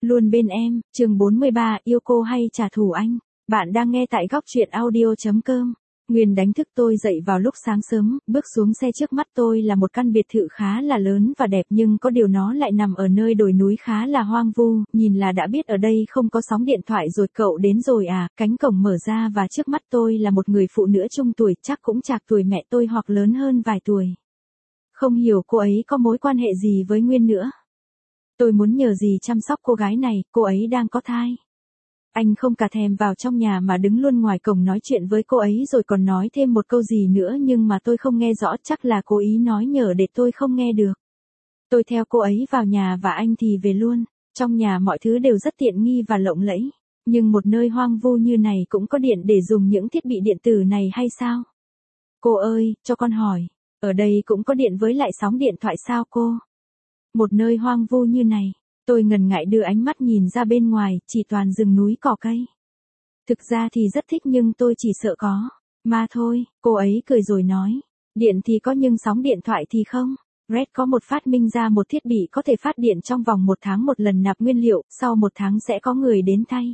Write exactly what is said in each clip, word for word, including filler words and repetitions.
Luôn bên em, chương bốn mươi ba, yêu cô hay trả thù anh. Bạn đang nghe tại góc truyện audio chấm com. Nguyên đánh thức tôi dậy vào lúc sáng sớm, bước xuống xe trước mắt tôi là một căn biệt thự khá là lớn và đẹp nhưng có điều nó lại nằm ở nơi đồi núi khá là hoang vu, nhìn là đã biết ở đây không có sóng điện thoại rồi. Cậu đến rồi à? Cánh cổng mở ra và trước mắt tôi là một người phụ nữ trung tuổi, chắc cũng chạc tuổi mẹ tôi hoặc lớn hơn vài tuổi. Không hiểu cô ấy có mối quan hệ gì với Nguyên nữa. Tôi muốn nhờ gì chăm sóc cô gái này, cô ấy đang có thai. Anh không cả thèm vào trong nhà mà đứng luôn ngoài cổng nói chuyện với cô ấy rồi còn nói thêm một câu gì nữa nhưng mà tôi không nghe rõ, chắc là cố ý nói nhờ để tôi không nghe được. Tôi theo cô ấy vào nhà và anh thì về luôn. Trong nhà mọi thứ đều rất tiện nghi và lộng lẫy. Nhưng một nơi hoang vu như này cũng có điện để dùng những thiết bị điện tử này hay sao? Cô ơi, cho con hỏi, ở đây cũng có điện với lại sóng điện thoại sao cô? Một nơi hoang vu như này, tôi ngần ngại đưa ánh mắt nhìn ra bên ngoài, chỉ toàn rừng núi cỏ cây. Thực ra thì rất thích nhưng tôi chỉ sợ có ma thôi. Cô ấy cười rồi nói, điện thì có nhưng sóng điện thoại thì không. Red có một phát minh ra một thiết bị có thể phát điện trong vòng một tháng một lần nạp nguyên liệu, sau một tháng sẽ có người đến thay.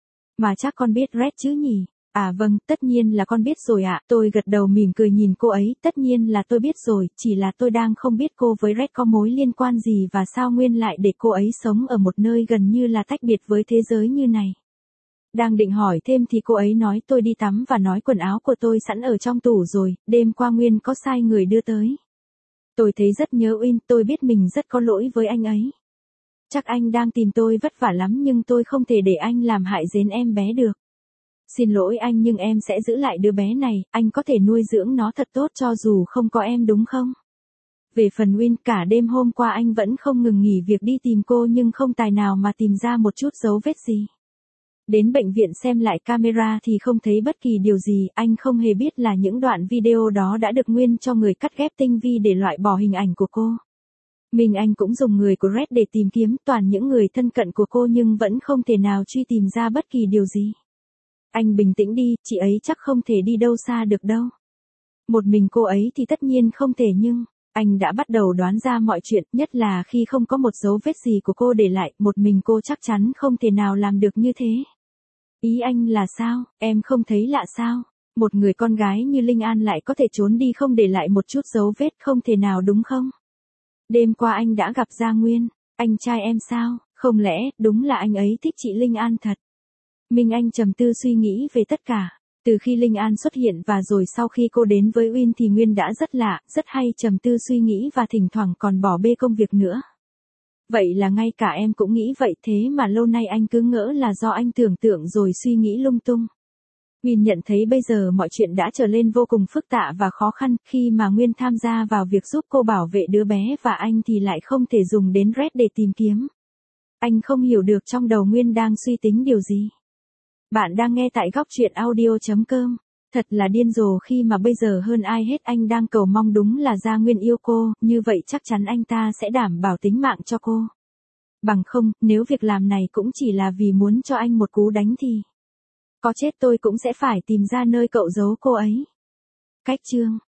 Mà chắc con biết Red chứ nhỉ? À vâng, tất nhiên là con biết rồi ạ. Tôi gật đầu mỉm cười nhìn cô ấy, tất nhiên là tôi biết rồi, chỉ là tôi đang không biết cô với Red có mối liên quan gì và sao Nguyên lại để cô ấy sống ở một nơi gần như là tách biệt với thế giới như này. Đang định hỏi thêm thì cô ấy nói tôi đi tắm và nói quần áo của tôi sẵn ở trong tủ rồi, đêm qua Nguyên có sai người đưa tới. Tôi thấy rất nhớ Uyên, tôi biết mình rất có lỗi với anh ấy. Chắc anh đang tìm tôi vất vả lắm nhưng tôi không thể để anh làm hại đến em bé được. Xin lỗi anh nhưng em sẽ giữ lại đứa bé này, anh có thể nuôi dưỡng nó thật tốt cho dù không có em đúng không? Về phần Uyên, cả đêm hôm qua anh vẫn không ngừng nghỉ việc đi tìm cô nhưng không tài nào mà tìm ra một chút dấu vết gì. Đến bệnh viện xem lại camera thì không thấy bất kỳ điều gì, anh không hề biết là những đoạn video đó đã được Nguyên cho người cắt ghép tinh vi để loại bỏ hình ảnh của cô. Mình anh cũng dùng người của Red để tìm kiếm toàn những người thân cận của cô nhưng vẫn không thể nào truy tìm ra bất kỳ điều gì. Anh bình tĩnh đi, chị ấy chắc không thể đi đâu xa được đâu. Một mình cô ấy thì tất nhiên không thể nhưng, anh đã bắt đầu đoán ra mọi chuyện, nhất là khi không có một dấu vết gì của cô để lại, một mình cô chắc chắn không thể nào làm được như thế. Ý anh là sao, em không thấy lạ sao? Một người con gái như Linh An lại có thể trốn đi không để lại một chút dấu vết, không thể nào đúng không? Đêm qua anh đã gặp Gia Nguyên, anh trai em sao, không lẽ, đúng là anh ấy thích chị Linh An thật? Minh Anh trầm tư suy nghĩ về tất cả. Từ khi Linh An xuất hiện và rồi sau khi cô đến với Uyên thì Nguyên đã rất lạ, rất hay trầm tư suy nghĩ và thỉnh thoảng còn bỏ bê công việc nữa. Vậy là ngay cả em cũng nghĩ vậy thế mà lâu nay anh cứ ngỡ là do anh tưởng tượng rồi suy nghĩ lung tung. Uyên nhận thấy bây giờ mọi chuyện đã trở nên vô cùng phức tạp và khó khăn khi mà Nguyên tham gia vào việc giúp cô bảo vệ đứa bé và anh thì lại không thể dùng đến Red để tìm kiếm. Anh không hiểu được trong đầu Nguyên đang suy tính điều gì. Bạn đang nghe tại góc truyện audio chấm com. Thật là điên rồ khi mà bây giờ hơn ai hết anh đang cầu mong đúng là Gia Nguyên yêu cô, như vậy chắc chắn anh ta sẽ đảm bảo tính mạng cho cô. Bằng không, nếu việc làm này cũng chỉ là vì muốn cho anh một cú đánh thì có chết tôi cũng sẽ phải tìm ra nơi cậu giấu cô ấy. Cách chương